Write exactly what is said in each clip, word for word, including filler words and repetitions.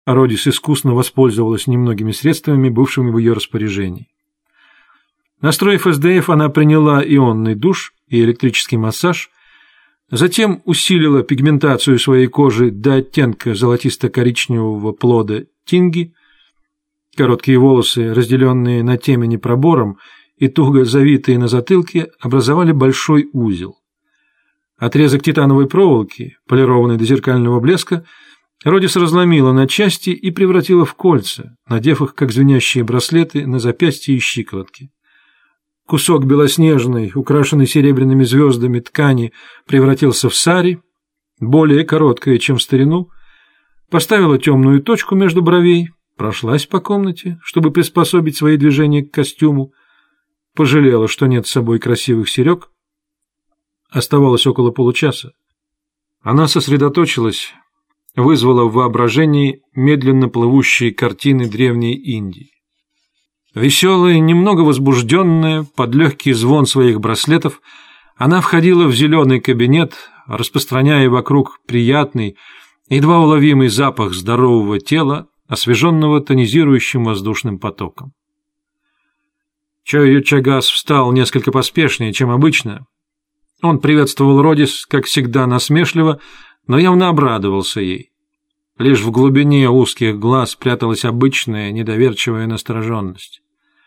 Родис искусно воспользовалась немногими средствами, бывшими в ее распоряжении. Настроив эс дэ эф, она приняла ионный душ и электрический массаж, затем усилила пигментацию своей кожи до оттенка золотисто-коричневого плода тинги. Короткие волосы, разделенные на темени пробором и туго завитые на затылке, образовали большой узел. Отрезок титановой проволоки, полированный до зеркального блеска, Родис разломила на части и превратила в кольца, надев их, как звенящие браслеты, на запястья и щиколотки. Кусок белоснежной, украшенной серебряными звездами ткани, превратился в сари, более короткое, чем в старину, поставила темную точку между бровей, прошлась по комнате, чтобы приспособить свои движения к костюму, пожалела, что нет с собой красивых серег. Оставалось около получаса. Она сосредоточилась, вызвала в воображении медленно плывущие картины древней Индии. Веселая, немного возбужденная, под легкий звон своих браслетов, она входила в зеленый кабинет, распространяя вокруг приятный, едва уловимый запах здорового тела, освеженного тонизирующим воздушным потоком. Чойо Чагас встал несколько поспешнее, чем обычно. Он приветствовал Родис, как всегда, насмешливо, но явно обрадовался ей. Лишь в глубине узких глаз пряталась обычная недоверчивая настороженность.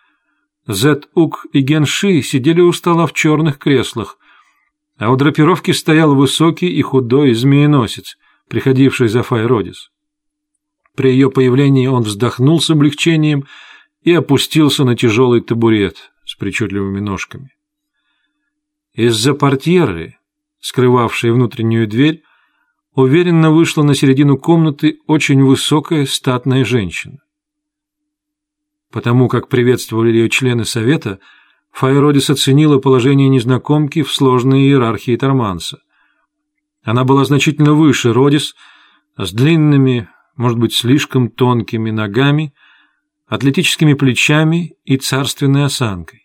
Зет-Ук и Генши сидели у стола в черных креслах, а у драпировки стоял высокий и худой змееносец, приходивший за Фай Родис. При ее появлении он вздохнул с облегчением и опустился на тяжелый табурет с причудливыми ножками. Из-за портьеры, скрывавшей внутреннюю дверь, уверенно вышла на середину комнаты очень высокая статная женщина. Потому как приветствовали ее члены совета, Фай Родис оценила положение незнакомки в сложной иерархии Торманса. Она была значительно выше Родис, с длинными, может быть, слишком тонкими ногами, атлетическими плечами и царственной осанкой.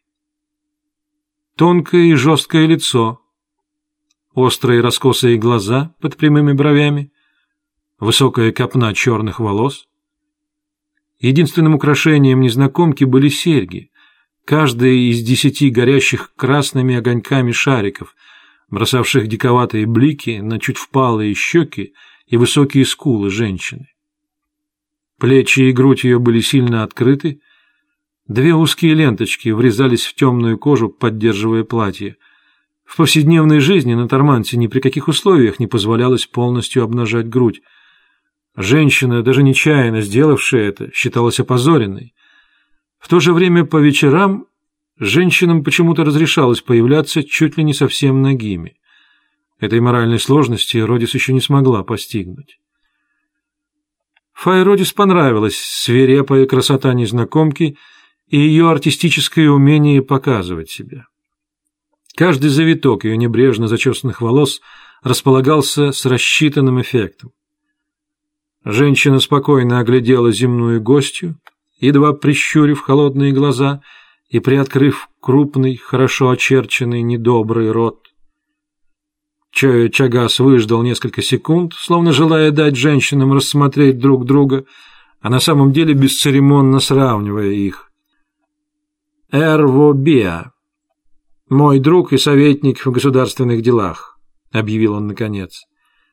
Тонкое и жесткое лицо, острые раскосые глаза под прямыми бровями, высокая копна черных волос. Единственным украшением незнакомки были серьги, каждая из десяти горящих красными огоньками шариков, бросавших диковатые блики на чуть впалые щеки и высокие скулы женщины. Плечи и грудь ее были сильно открыты, две узкие ленточки врезались в темную кожу, поддерживая платье. В повседневной жизни на Тормансе ни при каких условиях не позволялось полностью обнажать грудь. Женщина, даже нечаянно сделавшая это, считалась опозоренной. В то же время по вечерам женщинам почему-то разрешалось появляться чуть ли не совсем нагими. Этой моральной сложности Родис еще не смогла постигнуть. Фай Родис понравилась свирепая красота незнакомки и ее артистическое умение показывать себя. Каждый завиток ее небрежно зачесанных волос располагался с рассчитанным эффектом. Женщина спокойно оглядела земную гостью, едва прищурив холодные глаза и приоткрыв крупный, хорошо очерченный, недобрый рот. Чойо Чагас выждал несколько секунд, словно желая дать женщинам рассмотреть друг друга, а на самом деле бесцеремонно сравнивая их. «Эрво Биа, мой друг и советник в государственных делах», — объявил он наконец.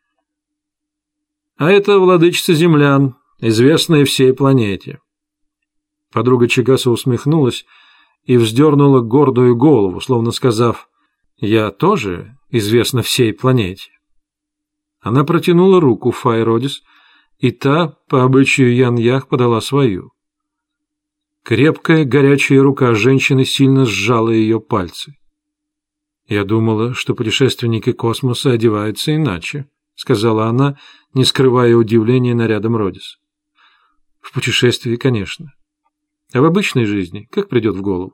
«А это владычица землян, известная всей планете». Подруга Чагаса усмехнулась и вздернула гордую голову, словно сказав: «Я тоже известна всей планете». Она протянула руку Фай Родис, и та, по обычаю Ян-Ях, подала свою. Крепкая, горячая рука женщины сильно сжала ее пальцы. «Я думала, что путешественники космоса одеваются иначе», — сказала она, не скрывая удивления нарядом Родис. «В путешествии, конечно. А в обычной жизни как придет в голову?»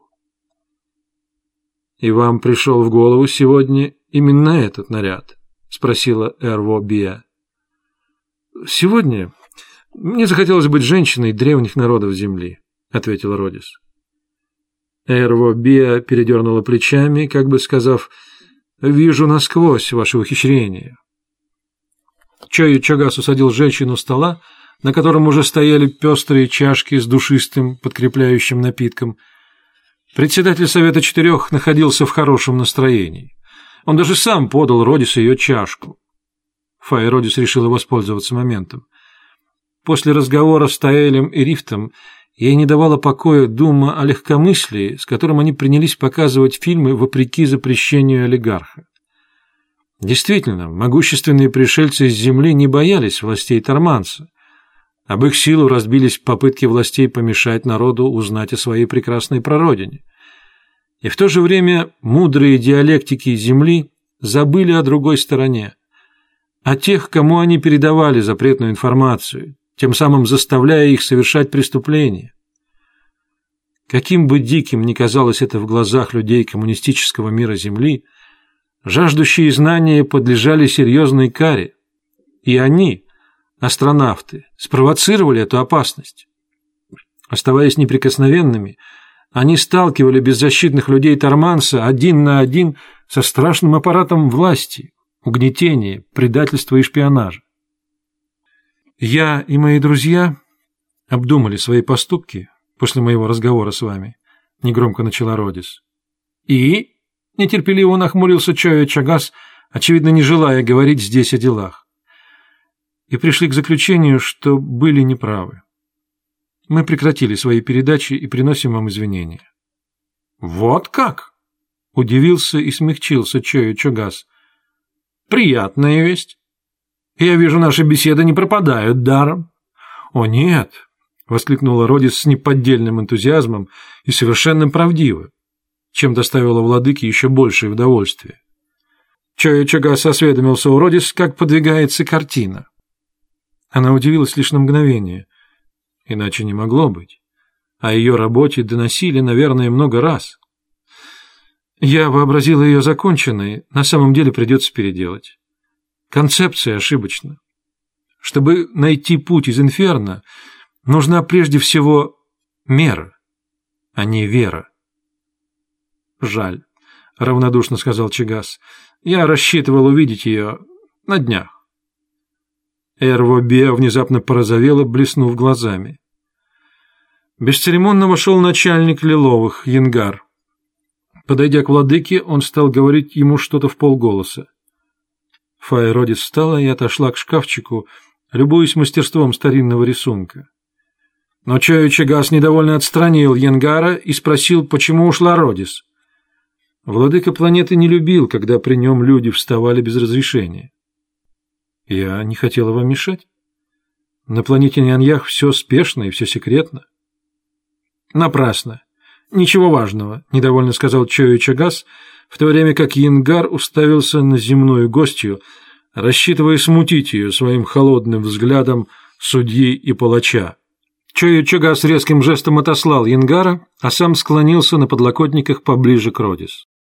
«И вам пришел в голову сегодня именно этот наряд?» — спросила Эрво Биа. «Сегодня мне захотелось быть женщиной древних народов Земли», — ответила Родис. Эрво Биа передернула плечами, как бы сказав: «Вижу насквозь ваше ухищрение». Чойо Чагас усадил женщину у стола, на котором уже стояли пестрые чашки с душистым подкрепляющим напитком. Председатель Совета Четырех находился в хорошем настроении. Он даже сам подал Родису ее чашку. Фая Родис решила воспользоваться моментом. После разговора с Таэлем и Рифтом ей не давала покоя дума о легкомыслии, с которым они принялись показывать фильмы вопреки запрещению олигарха. Действительно, могущественные пришельцы из земли не боялись властей Торманса. Об их силу разбились попытки властей помешать народу узнать о своей прекрасной прародине. И в то же время мудрые диалектики земли забыли о другой стороне, о тех, кому они передавали запретную информацию, тем самым заставляя их совершать преступления. Каким бы диким ни казалось это в глазах людей коммунистического мира Земли, жаждущие знания подлежали серьезной каре, и они, астронавты, спровоцировали эту опасность. Оставаясь неприкосновенными, они сталкивали беззащитных людей Торманса один на один со страшным аппаратом власти, угнетения, предательства и шпионажа. Я и мои друзья обдумали свои поступки после моего разговора с вами, — негромко начала Родис. И нетерпеливо нахмурился Чоя Чагас, очевидно, не желая говорить здесь о делах. И пришли к заключению, что были неправы. Мы прекратили свои передачи и приносим вам извинения. — Вот как? — удивился и смягчился Чоя Чагас. — Приятная весть. Я вижу, наши беседы не пропадают даром. — О, нет! — воскликнула Родис с неподдельным энтузиазмом и совершенно правдиво, чем доставила владыке еще большее удовольствие. Чоя Чагас осведомился у Родис, как подвигается картина. Она удивилась лишь на мгновение, иначе не могло быть. О ее работе доносили, наверное, много раз. Я вообразила ее законченной, на самом деле придется переделать. Концепция ошибочна. Чтобы найти путь из инферно, нужна прежде всего мера, а не вера. «Жаль», — равнодушно сказал Чагас. «Я рассчитывал увидеть ее на днях». Эрво Беа внезапно порозовела, блеснув глазами. Бесцеремонно вошел начальник Лиловых, Янгар. Подойдя к владыке, он стал говорить ему что-то вполголоса. Фая Родис встала и отошла к шкафчику, любуясь мастерством старинного рисунка. Но Чоя Чагас недовольно отстранил Янгара и спросил, почему ушла Родис. Владыка планеты не любил, когда при нем люди вставали без разрешения. Я не хотела вам мешать. На планете Няньях все спешно и все секретно. Напрасно. Ничего важного, недовольно сказал Чоя Чагас, в то время как Янгар уставился на земную гостью, рассчитывая смутить ее своим холодным взглядом судьи и палача. Чоя Чагас резким жестом отослал Янгара, а сам склонился на подлокотниках поближе к Родис.